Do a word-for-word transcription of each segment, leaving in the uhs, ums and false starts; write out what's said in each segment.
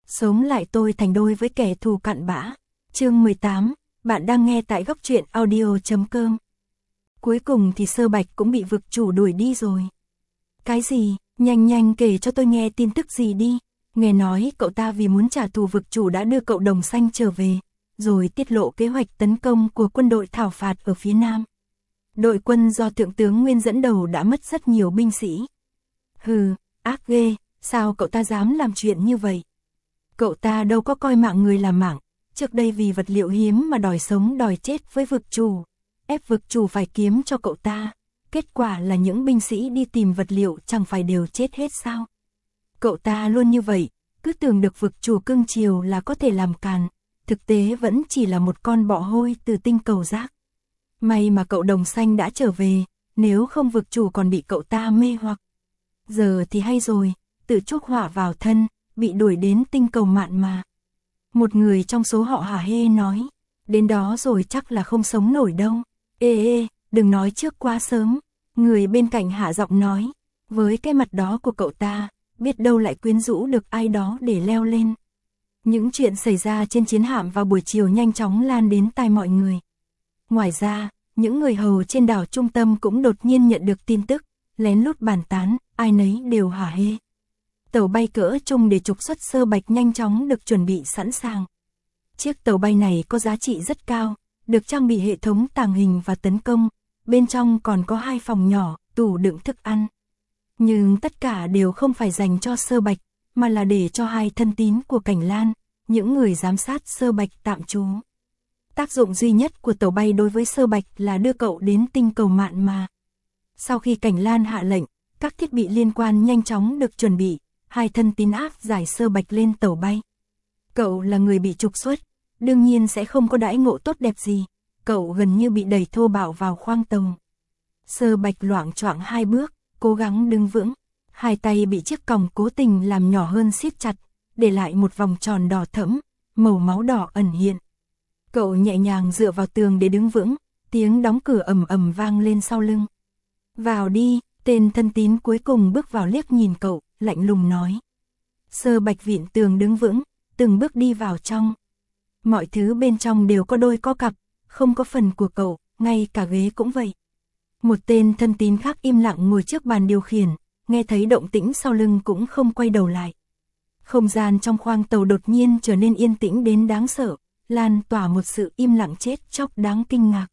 sống lại tôi thành đôi với kẻ thù cặn bã. Chương mười tám, bạn đang nghe tại góc truyện audio chấm com. Cuối cùng thì Sơ Bạch cũng bị vực chủ đuổi đi rồi. Cái gì? Nhanh nhanh kể cho tôi nghe tin tức gì đi. Nghe nói cậu ta vì muốn trả thù vực chủ đã đưa cậu Đồng Xanh trở về, rồi tiết lộ kế hoạch tấn công của quân đội thảo phạt ở phía Nam. Đội quân do Thượng tướng Nguyên dẫn đầu đã mất rất nhiều binh sĩ. Hừ, ác ghê, sao cậu ta dám làm chuyện như vậy? Cậu ta đâu có coi mạng người là mạng, trước đây vì vật liệu hiếm mà đòi sống đòi chết với vực chủ, ép vực chủ phải kiếm cho cậu ta. Kết quả là những binh sĩ đi tìm vật liệu chẳng phải đều chết hết sao? Cậu ta luôn như vậy, cứ tưởng được vực chủ cưng chiều là có thể làm càn, thực tế vẫn chỉ là một con bọ hôi từ tinh cầu rác. May mà cậu Đồng Xanh đã trở về, nếu không vực chủ còn bị cậu ta mê hoặc. Giờ thì hay rồi, tự chuốc họa vào thân, bị đuổi đến tinh cầu mạn mà. Một người trong số họ hả hê nói, đến đó rồi chắc là không sống nổi đâu. Ê ê, đừng nói trước quá sớm. Người bên cạnh hạ giọng nói, với cái mặt đó của cậu ta, biết đâu lại quyến rũ được ai đó để leo lên. Những chuyện xảy ra trên chiến hạm vào buổi chiều nhanh chóng lan đến tai mọi người. Ngoài ra, những người hầu trên đảo trung tâm cũng đột nhiên nhận được tin tức, lén lút bàn tán, ai nấy đều hả hê. Tàu bay cỡ trung để trục xuất Sơ Bạch nhanh chóng được chuẩn bị sẵn sàng. Chiếc tàu bay này có giá trị rất cao, được trang bị hệ thống tàng hình và tấn công, bên trong còn có hai phòng nhỏ, tủ đựng thức ăn. Nhưng tất cả đều không phải dành cho Sơ Bạch, mà là để cho hai thân tín của Cảnh Lan, những người giám sát Sơ Bạch tạm trú. Tác dụng duy nhất của tàu bay đối với Sơ Bạch là đưa cậu đến tinh cầu mạn mà. Sau khi Cảnh Lan hạ lệnh, các thiết bị liên quan nhanh chóng được chuẩn bị, hai thân tín áp giải Sơ Bạch lên tàu bay. Cậu là người bị trục xuất, đương nhiên sẽ không có đãi ngộ tốt đẹp gì, cậu gần như bị đẩy thô bạo vào khoang tàu. Sơ Bạch loạng choạng hai bước, cố gắng đứng vững, hai tay bị chiếc còng cố tình làm nhỏ hơn siết chặt, để lại một vòng tròn đỏ thẫm, màu máu đỏ ẩn hiện. Cậu nhẹ nhàng dựa vào tường để đứng vững, tiếng đóng cửa ầm ầm vang lên sau lưng. Vào đi, tên thân tín cuối cùng bước vào liếc nhìn cậu, lạnh lùng nói. Sơ Bạch vịn tường đứng vững, từng bước đi vào trong. Mọi thứ bên trong đều có đôi có cặp, không có phần của cậu, ngay cả ghế cũng vậy. Một tên thân tín khác im lặng ngồi trước bàn điều khiển, nghe thấy động tĩnh sau lưng cũng không quay đầu lại. Không gian trong khoang tàu đột nhiên trở nên yên tĩnh đến đáng sợ, lan tỏa một sự im lặng chết chóc đáng kinh ngạc.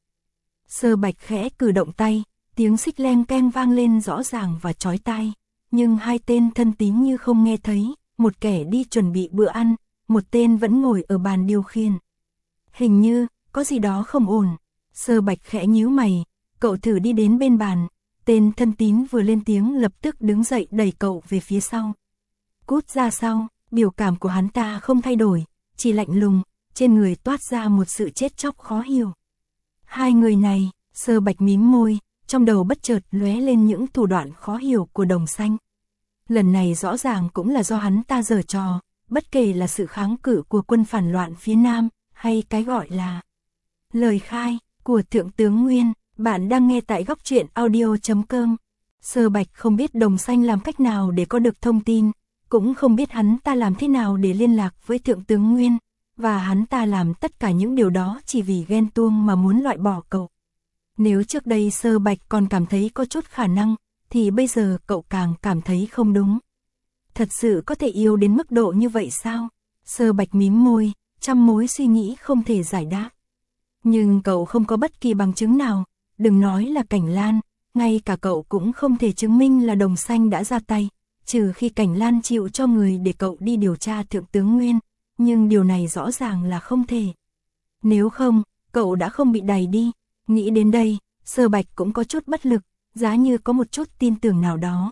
Sơ Bạch khẽ cử động tay, tiếng xích leng keng vang lên rõ ràng và chói tai, nhưng hai tên thân tín như không nghe thấy, một kẻ đi chuẩn bị bữa ăn, một tên vẫn ngồi ở bàn điều khiển. Hình như, có gì đó không ổn. Sơ Bạch khẽ nhíu mày, cậu thử đi đến bên bàn, tên thân tín vừa lên tiếng lập tức đứng dậy đẩy cậu về phía sau. Cút ra sau, biểu cảm của hắn ta không thay đổi, chỉ lạnh lùng, trên người toát ra một sự chết chóc khó hiểu. Hai người này, Sơ Bạch mím môi, trong đầu bất chợt lóe lên những thủ đoạn khó hiểu của Đồng Xanh. Lần này rõ ràng cũng là do hắn ta giở trò, bất kể là sự kháng cự của quân phản loạn phía Nam, hay cái gọi là lời khai của Thượng tướng Nguyên. Bạn đang nghe tại góc truyện audio chấm com. Sơ Bạch không biết Đồng Xanh làm cách nào để có được thông tin, cũng không biết hắn ta làm thế nào để liên lạc với Thượng tướng Nguyên, và hắn ta làm tất cả những điều đó chỉ vì ghen tuông mà muốn loại bỏ cậu. Nếu trước đây Sơ Bạch còn cảm thấy có chút khả năng, thì bây giờ cậu càng cảm thấy không đúng. Thật sự có thể yêu đến mức độ như vậy sao? Sơ Bạch mím môi, trăm mối suy nghĩ không thể giải đáp. Nhưng cậu không có bất kỳ bằng chứng nào, đừng nói là Cảnh Lan, ngay cả cậu cũng không thể chứng minh là Đồng Xanh đã ra tay, trừ khi Cảnh Lan chịu cho người để cậu đi điều tra Thượng tướng Nguyên, nhưng điều này rõ ràng là không thể. Nếu không, cậu đã không bị đày đi. Nghĩ đến đây, Sơ Bạch cũng có chút bất lực, giá như có một chút tin tưởng nào đó.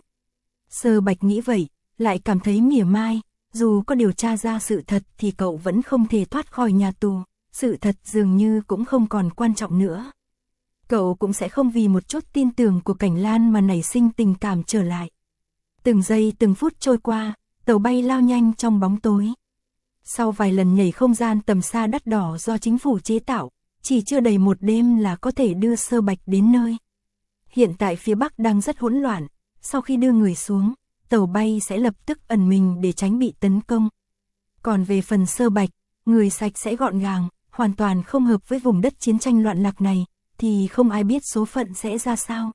Sơ Bạch nghĩ vậy, lại cảm thấy mỉa mai, dù có điều tra ra sự thật thì cậu vẫn không thể thoát khỏi nhà tù, sự thật dường như cũng không còn quan trọng nữa. Cậu cũng sẽ không vì một chút tin tưởng của Cảnh Lan mà nảy sinh tình cảm trở lại. Từng giây từng phút trôi qua, tàu bay lao nhanh trong bóng tối. Sau vài lần nhảy không gian tầm xa đắt đỏ do chính phủ chế tạo, chỉ chưa đầy một đêm là có thể đưa Sơ Bạch đến nơi. Hiện tại phía Bắc đang rất hỗn loạn, sau khi đưa người xuống, tàu bay sẽ lập tức ẩn mình để tránh bị tấn công. Còn về phần Sơ Bạch, người sạch sẽ gọn gàng, hoàn toàn không hợp với vùng đất chiến tranh loạn lạc này, thì không ai biết số phận sẽ ra sao.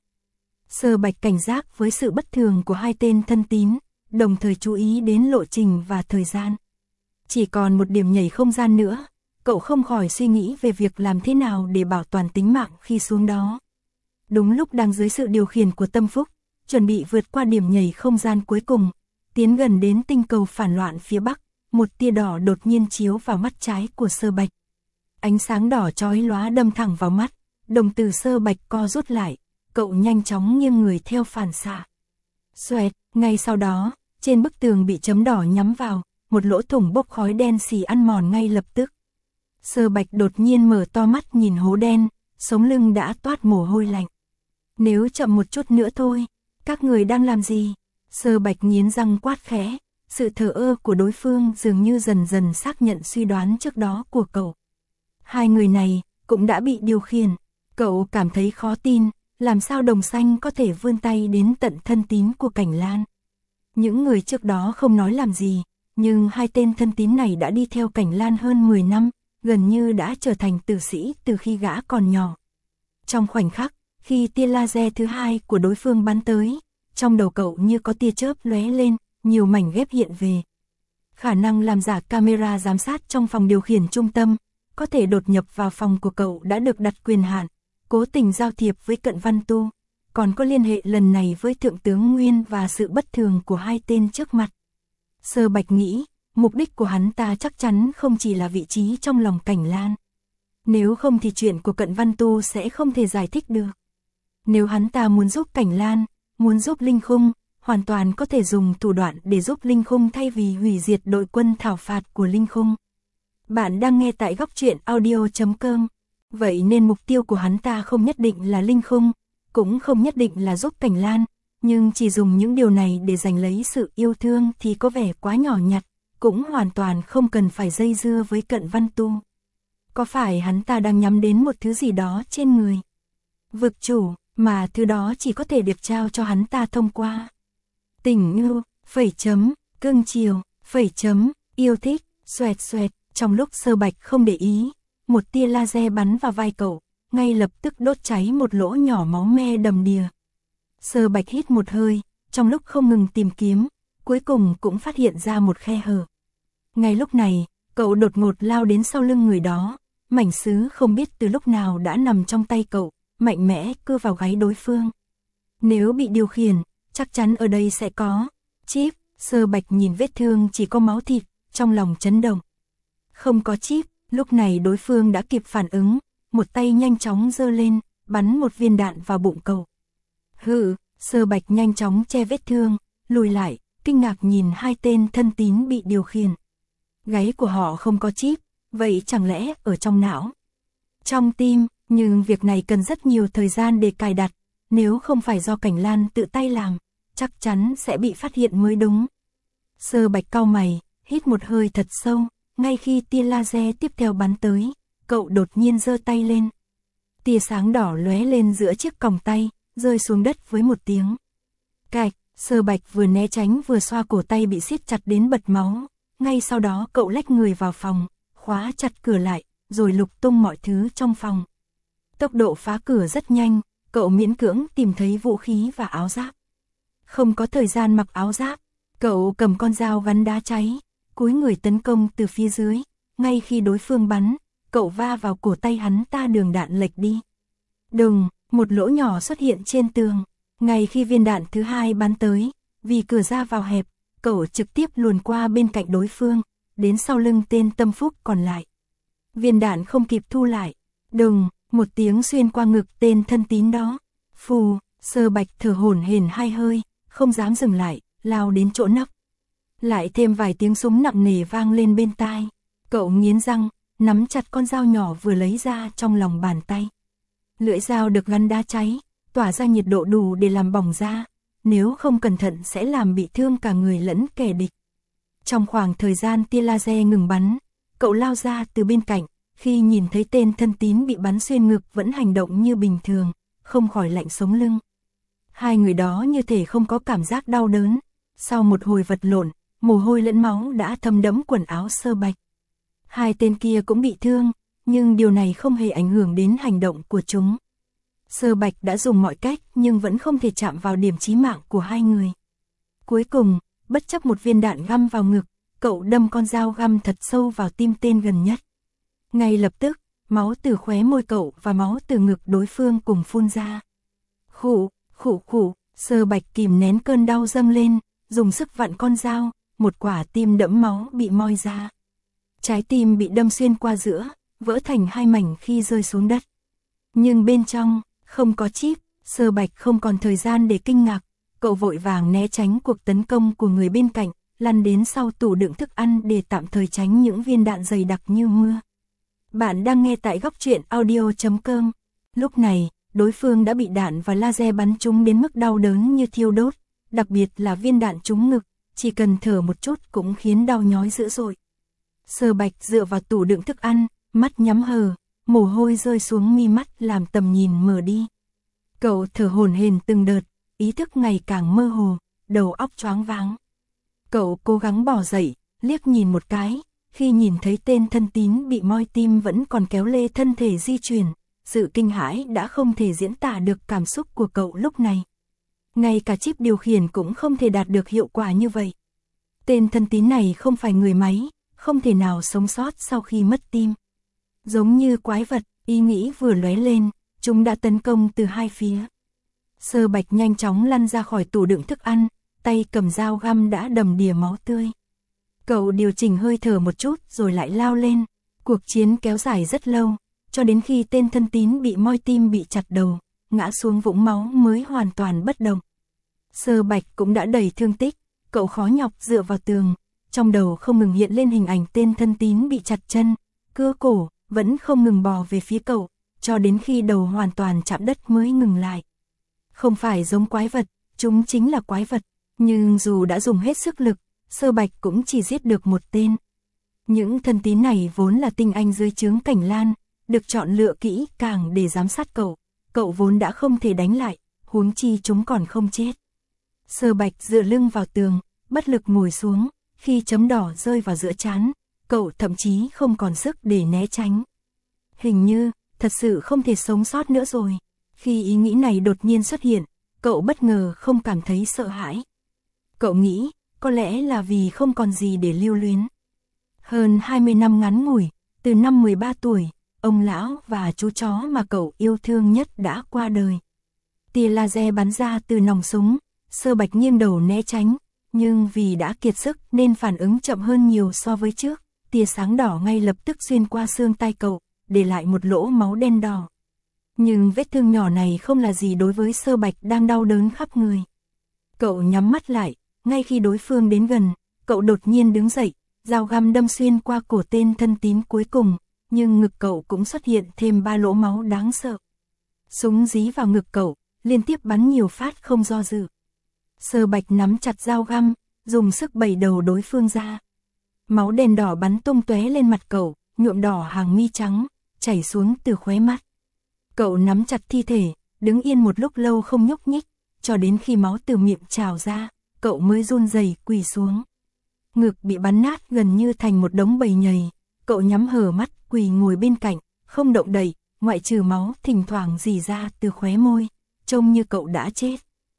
Sơ Bạch cảnh giác với sự bất thường của hai tên thân tín, đồng thời chú ý đến lộ trình và thời gian. Chỉ còn một điểm nhảy không gian nữa, cậu không khỏi suy nghĩ về việc làm thế nào để bảo toàn tính mạng khi xuống đó. Đúng lúc đang dưới sự điều khiển của Tâm Phúc, chuẩn bị vượt qua điểm nhảy không gian cuối cùng, tiến gần đến tinh cầu phản loạn phía bắc, một tia đỏ đột nhiên chiếu vào mắt trái của Sơ Bạch. Ánh sáng đỏ chói lóa đâm thẳng vào mắt, đồng tử Sơ Bạch co rút lại, cậu nhanh chóng nghiêng người theo phản xạ. Xoẹt, ngay sau đó, trên bức tường bị chấm đỏ nhắm vào, một lỗ thủng bốc khói đen xì ăn mòn ngay lập tức. Sơ Bạch đột nhiên mở to mắt nhìn hố đen, sống lưng đã toát mồ hôi lạnh. Nếu chậm một chút nữa thôi, các người đang làm gì? Sơ Bạch nghiến răng quát khẽ, sự thờ ơ của đối phương dường như dần dần xác nhận suy đoán trước đó của cậu. Hai người này cũng đã bị điều khiển, cậu cảm thấy khó tin, làm sao Đồng Xanh có thể vươn tay đến tận thân tín của Cảnh Lan. Những người trước đó không nói làm gì, nhưng hai tên thân tín này đã đi theo Cảnh Lan hơn mười năm, gần như đã trở thành tử sĩ từ khi gã còn nhỏ. Trong khoảnh khắc, khi tia laser thứ hai của đối phương bắn tới, trong đầu cậu như có tia chớp lóe lên, nhiều mảnh ghép hiện về. Khả năng làm giả camera giám sát trong phòng điều khiển trung tâm, có thể đột nhập vào phòng của cậu đã được đặt quyền hạn, cố tình giao thiệp với Cận Văn Tu, còn có liên hệ lần này với Thượng tướng Nguyên và sự bất thường của hai tên trước mặt. Sơ Bạch nghĩ, mục đích của hắn ta chắc chắn không chỉ là vị trí trong lòng Cảnh Lan. Nếu không thì chuyện của Cận Văn Tu sẽ không thể giải thích được. Nếu hắn ta muốn giúp Cảnh Lan, muốn giúp Linh Khung, hoàn toàn có thể dùng thủ đoạn để giúp Linh Khung thay vì hủy diệt đội quân thảo phạt của Linh Khung. Bạn đang nghe tại góc truyện audio chấm com. Vậy nên mục tiêu của hắn ta không nhất định là Linh Khung, cũng không nhất định là giúp Cảnh Lan, nhưng chỉ dùng những điều này để giành lấy sự yêu thương thì có vẻ quá nhỏ nhặt, cũng hoàn toàn không cần phải dây dưa với Cận Văn Tu. Có phải hắn ta đang nhắm đến một thứ gì đó trên người? Vực chủ, mà thứ đó chỉ có thể được trao cho hắn ta thông qua tình yêu, phẩy chấm, cưng chiều, phẩy chấm, yêu thích, xoẹt xoẹt. Trong lúc Sơ Bạch không để ý, một tia laser bắn vào vai cậu, ngay lập tức đốt cháy một lỗ nhỏ máu me đầm đìa. Sơ Bạch hít một hơi, trong lúc không ngừng tìm kiếm, cuối cùng cũng phát hiện ra một khe hở. Ngay lúc này, cậu đột ngột lao đến sau lưng người đó, mảnh sứ không biết từ lúc nào đã nằm trong tay cậu, mạnh mẽ cưa vào gáy đối phương. Nếu bị điều khiển, chắc chắn ở đây sẽ có chip. Sơ Bạch nhìn vết thương chỉ có máu thịt, trong lòng chấn động. Không có chip, lúc này đối phương đã kịp phản ứng, một tay nhanh chóng giơ lên, bắn một viên đạn vào bụng cậu. Hừ, Sơ Bạch nhanh chóng che vết thương, lùi lại, kinh ngạc nhìn hai tên thân tín bị điều khiển. Gáy của họ không có chip, vậy chẳng lẽ ở trong não? Trong tim, nhưng việc này cần rất nhiều thời gian để cài đặt, nếu không phải do Cảnh Lan tự tay làm, chắc chắn sẽ bị phát hiện mới đúng. Sơ Bạch cau mày, hít một hơi thật sâu, ngay khi tia laser tiếp theo bắn tới, cậu đột nhiên giơ tay lên. Tia sáng đỏ lóe lên giữa chiếc còng tay, rơi xuống đất với một tiếng. Cạch, Sơ Bạch vừa né tránh vừa xoa cổ tay bị siết chặt đến bật máu, ngay sau đó cậu lách người vào phòng, khóa chặt cửa lại, rồi lục tung mọi thứ trong phòng. Tốc độ phá cửa rất nhanh, cậu miễn cưỡng tìm thấy vũ khí và áo giáp. Không có thời gian mặc áo giáp, cậu cầm con dao gắn đá cháy, cúi người tấn công từ phía dưới, ngay khi đối phương bắn, cậu va vào cổ tay hắn ta, đường đạn lệch đi. Đùng, một lỗ nhỏ xuất hiện trên tường, ngay khi viên đạn thứ hai bắn tới, vì cửa ra vào hẹp, cậu trực tiếp luồn qua bên cạnh đối phương, đến sau lưng tên Tâm Phúc còn lại. Viên đạn không kịp thu lại, đùng, một tiếng xuyên qua ngực tên thân tín đó. Phù, Sơ Bạch thở hổn hển hai hơi, không dám dừng lại, lao đến chỗ nấp. Lại thêm vài tiếng súng nặng nề vang lên bên tai. Cậu nghiến răng, nắm chặt con dao nhỏ vừa lấy ra trong lòng bàn tay. Lưỡi dao được gắn đá cháy, tỏa ra nhiệt độ đủ để làm bỏng da, nếu không cẩn thận sẽ làm bị thương cả người lẫn kẻ địch. Trong khoảng thời gian tia laser ngừng bắn, cậu lao ra từ bên cạnh, khi nhìn thấy tên thân tín bị bắn xuyên ngực vẫn hành động như bình thường, không khỏi lạnh sống lưng. Hai người đó như thể không có cảm giác đau đớn, sau một hồi vật lộn, mồ hôi lẫn máu đã thấm đẫm quần áo Sơ Bạch. Hai tên kia cũng bị thương, nhưng điều này không hề ảnh hưởng đến hành động của chúng. Sơ Bạch đã dùng mọi cách nhưng vẫn không thể chạm vào điểm chí mạng của hai người. Cuối cùng, bất chấp một viên đạn găm vào ngực, cậu đâm con dao găm thật sâu vào tim tên gần nhất. Ngay lập tức, máu từ khóe môi cậu và máu từ ngực đối phương cùng phun ra. Khụ, khụ khụ, Sơ Bạch kìm nén cơn đau dâng lên, dùng sức vặn con dao, một quả tim đẫm máu bị moi ra. Trái tim bị đâm xuyên qua giữa, vỡ thành hai mảnh khi rơi xuống đất. Nhưng bên trong, không có chip, Sơ Bạch không còn thời gian để kinh ngạc, cậu vội vàng né tránh cuộc tấn công của người bên cạnh, lăn đến sau tủ đựng thức ăn để tạm thời tránh những viên đạn dày đặc như mưa. Bạn đang nghe tại góc truyện audio chấm com. Lúc này, đối phương đã bị đạn và laser bắn trúng đến mức đau đớn như thiêu đốt, đặc biệt là viên đạn trúng ngực, chỉ cần thở một chút cũng khiến đau nhói dữ dội. Sơ Bạch dựa vào tủ đựng thức ăn, mắt nhắm hờ, mồ hôi rơi xuống mi mắt làm tầm nhìn mờ đi. Cậu thở hổn hển từng đợt, ý thức ngày càng mơ hồ, đầu óc choáng váng. Cậu cố gắng bò dậy, liếc nhìn một cái, khi nhìn thấy tên thân tín bị moi tim vẫn còn kéo lê thân thể di chuyển, sự kinh hãi đã không thể diễn tả được cảm xúc của cậu lúc này. Ngay cả chip điều khiển cũng không thể đạt được hiệu quả như vậy. Tên thân tín này không phải người máy, không thể nào sống sót sau khi mất tim. Giống như quái vật, ý nghĩ vừa lóe lên, chúng đã tấn công từ hai phía. Sơ Bạch nhanh chóng lăn ra khỏi tủ đựng thức ăn, tay cầm dao găm đã đầm đìa máu tươi. Cậu điều chỉnh hơi thở một chút rồi lại lao lên. Cuộc chiến kéo dài rất lâu, cho đến khi tên thân tín bị moi tim bị chặt đầu, ngã xuống vũng máu mới hoàn toàn bất động. Sơ Bạch cũng đã đầy thương tích, cậu khó nhọc dựa vào tường, trong đầu không ngừng hiện lên hình ảnh tên thân tín bị chặt chân, cưa cổ, vẫn không ngừng bò về phía cậu, cho đến khi đầu hoàn toàn chạm đất mới ngừng lại. Không phải giống quái vật, chúng chính là quái vật, nhưng dù đã dùng hết sức lực, Sơ Bạch cũng chỉ giết được một tên. Những thân tín này vốn là tinh anh dưới trướng Cảnh Lan, được chọn lựa kỹ càng để giám sát cậu, cậu vốn đã không thể đánh lại, huống chi chúng còn không chết. Sơ Bạch dựa lưng vào tường, bất lực ngồi xuống, khi chấm đỏ rơi vào giữa trán, cậu thậm chí không còn sức để né tránh. Hình như, thật sự không thể sống sót nữa rồi. Khi ý nghĩ này đột nhiên xuất hiện, cậu bất ngờ không cảm thấy sợ hãi. Cậu nghĩ, có lẽ là vì không còn gì để lưu luyến. Hơn hai mươi năm ngắn ngủi, từ năm mười ba tuổi, ông lão và chú chó mà cậu yêu thương nhất đã qua đời. Tia laser bắn ra từ nòng súng, Sơ Bạch nghiêng đầu né tránh, nhưng vì đã kiệt sức nên phản ứng chậm hơn nhiều so với trước, tia sáng đỏ ngay lập tức xuyên qua xương tay cậu, để lại một lỗ máu đen đỏ. Nhưng vết thương nhỏ này không là gì đối với Sơ Bạch đang đau đớn khắp người. Cậu nhắm mắt lại, ngay khi đối phương đến gần, cậu đột nhiên đứng dậy, dao găm đâm xuyên qua cổ tên thân tín cuối cùng, nhưng ngực cậu cũng xuất hiện thêm ba lỗ máu đáng sợ. Súng dí vào ngực cậu, liên tiếp bắn nhiều phát không do dự. Sơ Bạch nắm chặt dao găm, dùng sức bẩy đầu đối phương ra. Máu đen đỏ bắn tung tóe lên mặt cậu, nhuộm đỏ hàng mi trắng, chảy xuống từ khóe mắt. Cậu nắm chặt thi thể, đứng yên một lúc lâu không nhúc nhích, cho đến khi máu từ miệng trào ra, cậu mới run rẩy quỳ xuống. Ngực bị bắn nát gần như thành một đống bầy nhầy, cậu nhắm hờ mắt quỳ ngồi bên cạnh, không động đậy, ngoại trừ máu thỉnh thoảng rỉ ra từ khóe môi, trông như cậu đã chết.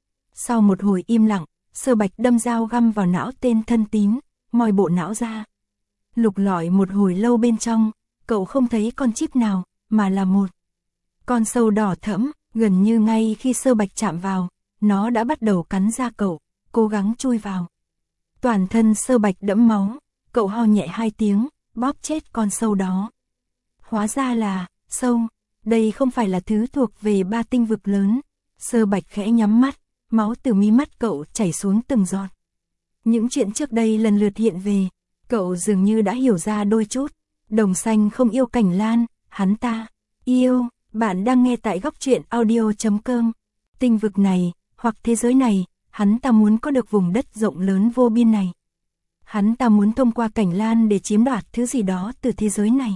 Sau một hồi im lặng, Sơ Bạch đâm dao găm vào não tên thân tín, moi bộ não ra. Lục lọi một hồi lâu bên trong, cậu không thấy con chip nào, mà là một con sâu đỏ thẫm, gần như ngay khi Sơ Bạch chạm vào, nó đã bắt đầu cắn da cậu, cố gắng chui vào. Toàn thân Sơ Bạch đẫm máu, cậu ho nhẹ hai tiếng, bóp chết con sâu đó. Hóa ra là, sâu, đây không phải là thứ thuộc về ba tinh vực lớn. Sơ Bạch khẽ nhắm mắt, máu từ mí mắt cậu chảy xuống từng giọt. Những chuyện trước đây lần lượt hiện về, cậu dường như đã hiểu ra đôi chút. Đồng xanh không yêu Cảnh Lan, hắn ta yêu. Bạn đang nghe tại góc truyện audio chấm com. Tinh vực này, hoặc thế giới này, hắn ta muốn có được vùng đất rộng lớn vô biên này. Hắn ta muốn thông qua Cảnh Lan để chiếm đoạt thứ gì đó từ thế giới này.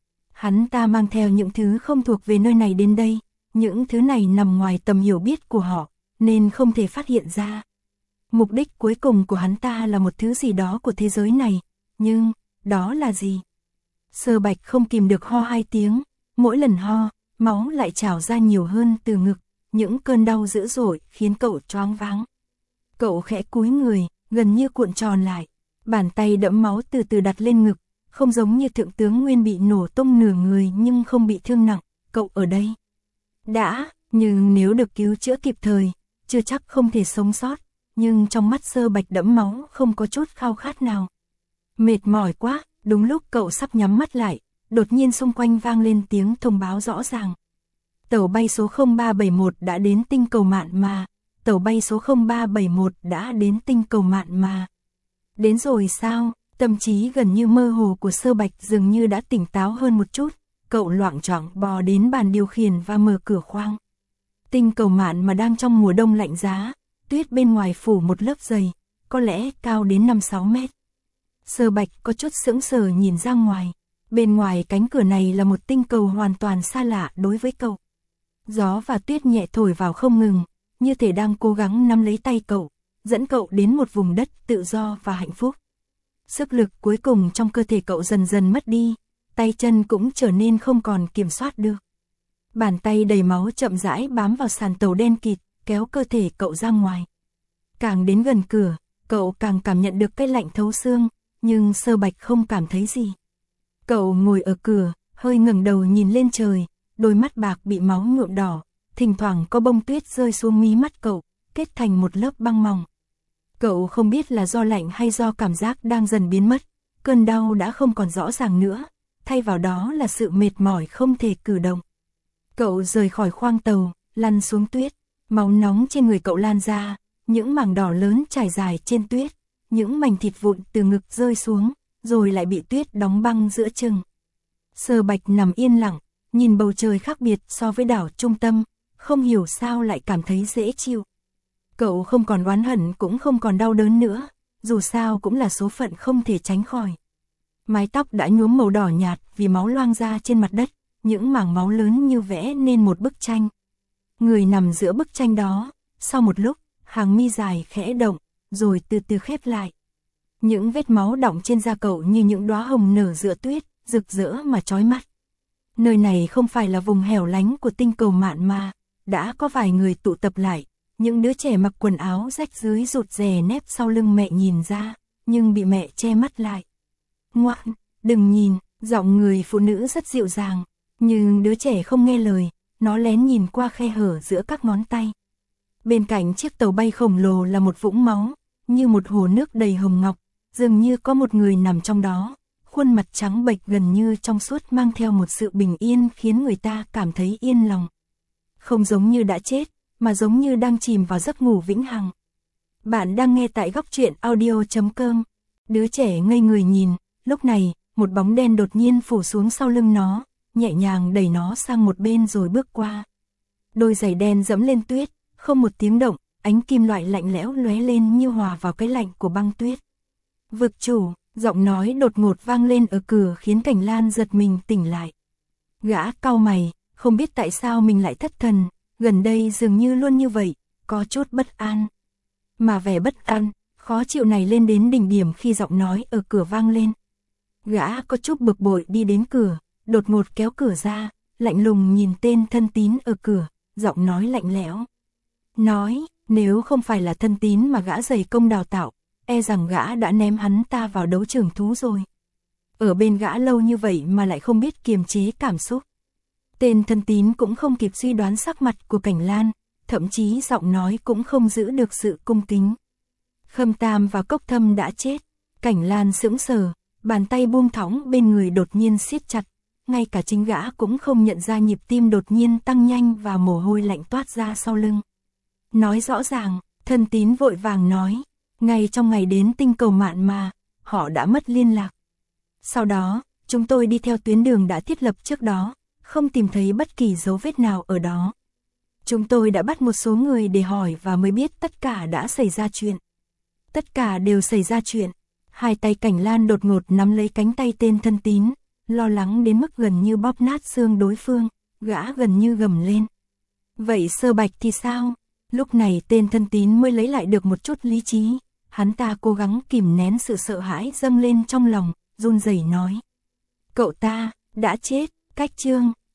Hắn ta mang theo những thứ không thuộc về nơi này đến đây, những thứ này nằm ngoài tầm hiểu biết của họ, nên không thể phát hiện ra. Mục đích cuối cùng của hắn ta là một thứ gì đó của thế giới này, nhưng, đó là gì? Sơ Bạch không kìm được ho hai tiếng, mỗi lần ho, máu lại trào ra nhiều hơn từ ngực, những cơn đau dữ dội khiến cậu choáng váng. Cậu khẽ cúi người, gần như cuộn tròn lại, bàn tay đẫm máu từ từ đặt lên ngực, không giống như thượng tướng Nguyên bị nổ tung nửa người nhưng không bị thương nặng, cậu ở đây. Đã, nhưng nếu được cứu chữa kịp thời, chưa chắc không thể sống sót, nhưng trong mắt Sơ Bạch đẫm máu không có chút khao khát nào. Mệt mỏi quá, đúng lúc cậu sắp nhắm mắt lại, đột nhiên xung quanh vang lên tiếng thông báo rõ ràng. Tàu bay số không ba bảy mốt đã đến tinh cầu Mạn Ma, tàu bay số không ba bảy mốt đã đến tinh cầu Mạn Ma. Đến rồi sao? Tâm trí gần như mơ hồ của Sơ Bạch dường như đã tỉnh táo hơn một chút, cậu loạng choạng bò đến bàn điều khiển và mở cửa khoang. Tinh cầu Mạn mà đang trong mùa đông lạnh giá, tuyết bên ngoài phủ một lớp dày, có lẽ cao đến năm sáu mét. Sơ Bạch có chút sững sờ nhìn ra ngoài, bên ngoài cánh cửa này là một tinh cầu hoàn toàn xa lạ đối với cậu. Gió và tuyết nhẹ thổi vào không ngừng, như thể đang cố gắng nắm lấy tay cậu, dẫn cậu đến một vùng đất tự do và hạnh phúc. Sức lực cuối cùng trong cơ thể cậu dần dần mất đi, tay chân cũng trở nên không còn kiểm soát được. Bàn tay đầy máu chậm rãi bám vào sàn tàu đen kịt, kéo cơ thể cậu ra ngoài. Càng đến gần cửa, cậu càng cảm nhận được cái lạnh thấu xương, nhưng Sơ Bạch không cảm thấy gì. Cậu ngồi ở cửa, hơi ngẩng đầu nhìn lên trời, đôi mắt bạc bị máu nhuộm đỏ, thỉnh thoảng có bông tuyết rơi xuống mí mắt cậu, kết thành một lớp băng mỏng. Cậu không biết là do lạnh hay do cảm giác đang dần biến mất, cơn đau đã không còn rõ ràng nữa, thay vào đó là sự mệt mỏi không thể cử động. Cậu rời khỏi khoang tàu, lăn xuống tuyết, máu nóng trên người cậu lan ra, những mảng đỏ lớn trải dài trên tuyết, những mảnh thịt vụn từ ngực rơi xuống, rồi lại bị tuyết đóng băng giữa chừng. Sơ Bạch nằm yên lặng, nhìn bầu trời khác biệt so với đảo trung tâm, không hiểu sao lại cảm thấy dễ chịu. Cậu không còn oán hận cũng không còn đau đớn nữa, dù sao cũng là số phận không thể tránh khỏi. Mái tóc đã nhuốm màu đỏ nhạt vì máu loang ra trên mặt đất, những mảng máu lớn như vẽ nên một bức tranh. Người nằm giữa bức tranh đó, sau một lúc, hàng mi dài khẽ động, rồi từ từ khép lại. Những vết máu đọng trên da cậu như những đóa hồng nở giữa tuyết, rực rỡ mà chói mắt. Nơi này không phải là vùng hẻo lánh của tinh cầu Mạn Ma, đã có vài người tụ tập lại, những đứa trẻ mặc quần áo rách rưới rụt rè nép sau lưng mẹ nhìn ra, nhưng bị mẹ che mắt lại. Ngoan, đừng nhìn, giọng người phụ nữ rất dịu dàng, nhưng đứa trẻ không nghe lời, nó lén nhìn qua khe hở giữa các ngón tay. Bên cạnh chiếc tàu bay khổng lồ là một vũng máu, như một hồ nước đầy hồng ngọc, dường như có một người nằm trong đó, khuôn mặt trắng bệch gần như trong suốt mang theo một sự bình yên khiến người ta cảm thấy yên lòng. Không giống như đã chết, mà giống như đang chìm vào giấc ngủ vĩnh hằng. Bạn đang nghe tại góc truyện audio chấm com. Đứa trẻ ngây người nhìn, lúc này, một bóng đen đột nhiên phủ xuống sau lưng nó, nhẹ nhàng đẩy nó sang một bên rồi bước qua. Đôi giày đen dẫm lên tuyết, không một tiếng động, ánh kim loại lạnh lẽo lóe lên như hòa vào cái lạnh của băng tuyết. Vực chủ, giọng nói đột ngột vang lên ở cửa khiến Cảnh Lan giật mình tỉnh lại. Gã cau mày, không biết tại sao mình lại thất thần, gần đây dường như luôn như vậy, có chút bất an. Mà vẻ bất an, khó chịu này lên đến đỉnh điểm khi giọng nói ở cửa vang lên. Gã có chút bực bội đi đến cửa, đột ngột kéo cửa ra, lạnh lùng nhìn tên thân tín ở cửa, giọng nói lạnh lẽo. Nói, nếu không phải là thân tín mà gã dày công đào tạo, e rằng gã đã ném hắn ta vào đấu trường thú rồi. Ở bên gã lâu như vậy mà lại không biết kiềm chế cảm xúc. Tên thân tín cũng không kịp suy đoán sắc mặt của Cảnh Lan, thậm chí giọng nói cũng không giữ được sự cung kính. Khâm Tam và Cốc Thâm đã chết, Cảnh Lan sững sờ, bàn tay buông thõng bên người đột nhiên siết chặt, ngay cả chính gã cũng không nhận ra nhịp tim đột nhiên tăng nhanh và mồ hôi lạnh toát ra sau lưng. Nói rõ ràng, thân tín vội vàng nói, ngay trong ngày đến tinh cầu Mạn Ma, họ đã mất liên lạc. Sau đó, chúng tôi đi theo tuyến đường đã thiết lập trước đó, không tìm thấy bất kỳ dấu vết nào ở đó. Chúng tôi đã bắt một số người để hỏi và mới biết tất cả đã xảy ra chuyện. Tất cả đều xảy ra chuyện. Hai tay Cảnh Lan đột ngột nắm lấy cánh tay tên thân tín, lo lắng đến mức gần như bóp nát xương đối phương, gã gần như gầm lên. Vậy Sơ Bạch thì sao? Lúc này tên thân tín mới lấy lại được một chút lý trí, hắn ta cố gắng kìm nén sự sợ hãi dâng lên trong lòng, run rẩy nói. Cậu ta, đã chết, Cách Trương,